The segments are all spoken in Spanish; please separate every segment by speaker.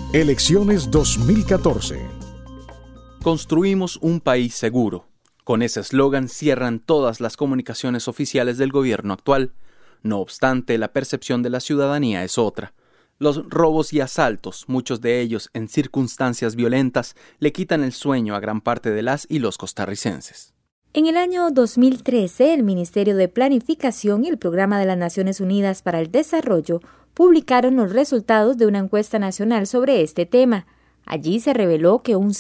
Speaker 1: Elecciones 2014.
Speaker 2: Construimos un país seguro. Con ese eslogan cierran todas las comunicaciones oficiales del gobierno actual. No obstante, la percepción de la ciudadanía es otra. Los robos y asaltos, muchos de ellos en circunstancias violentas, le quitan el sueño a gran parte de las y los costarricenses.
Speaker 3: En el año 2013, el Ministerio de Planificación y el Programa de las Naciones Unidas para el Desarrollo publicaron los resultados de una encuesta nacional sobre este tema. Allí se reveló que un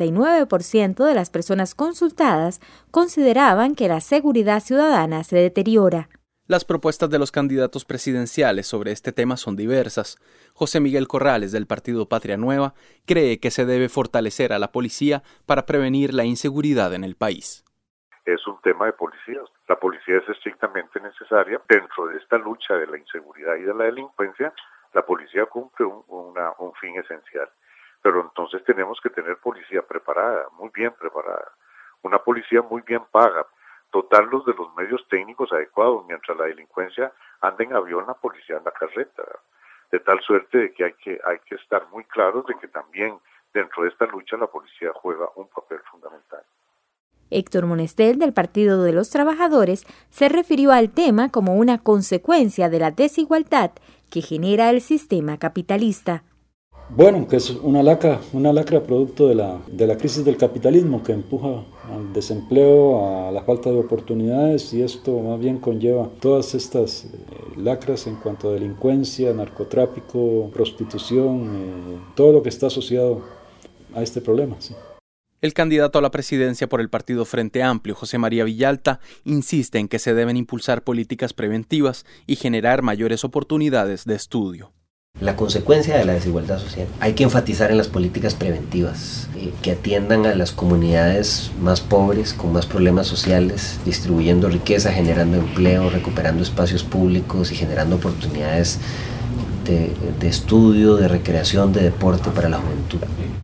Speaker 3: 59% de las personas consultadas consideraban que la seguridad ciudadana se deteriora.
Speaker 2: Las propuestas de los candidatos presidenciales sobre este tema son diversas. José Miguel Corrales, del partido Patria Nueva, cree que se debe fortalecer a la policía para prevenir la inseguridad en el país.
Speaker 4: Es un tema de policías. La policía es estrictamente necesaria. Dentro de esta lucha de la inseguridad y de la delincuencia, la policía cumple un fin esencial. Pero entonces tenemos que tener policía preparada, muy bien preparada. Una policía muy bien paga. Dotarlos de los medios técnicos adecuados. Mientras la delincuencia anda en avión, la policía anda carreta. De tal suerte de que hay que estar muy claros de que también dentro de esta lucha la policía juega un papel fundamental.
Speaker 3: Héctor Monestel, del Partido de los Trabajadores, se refirió al tema como una consecuencia de la desigualdad que genera el sistema capitalista.
Speaker 5: Bueno, que es una lacra producto de la crisis del capitalismo que empuja al desempleo, a la falta de oportunidades, y esto más bien conlleva todas estas lacras en cuanto a delincuencia, narcotráfico, prostitución, todo lo que está asociado a este problema. Sí.
Speaker 2: El candidato a la presidencia por el partido Frente Amplio, José María Villalta, insiste en que se deben impulsar políticas preventivas y generar mayores oportunidades de estudio.
Speaker 6: La consecuencia de la desigualdad social. Hay que enfatizar en las políticas preventivas que atiendan a las comunidades más pobres, con más problemas sociales, distribuyendo riqueza, generando empleo, recuperando espacios públicos y generando oportunidades de estudio, de recreación, de deporte para la juventud.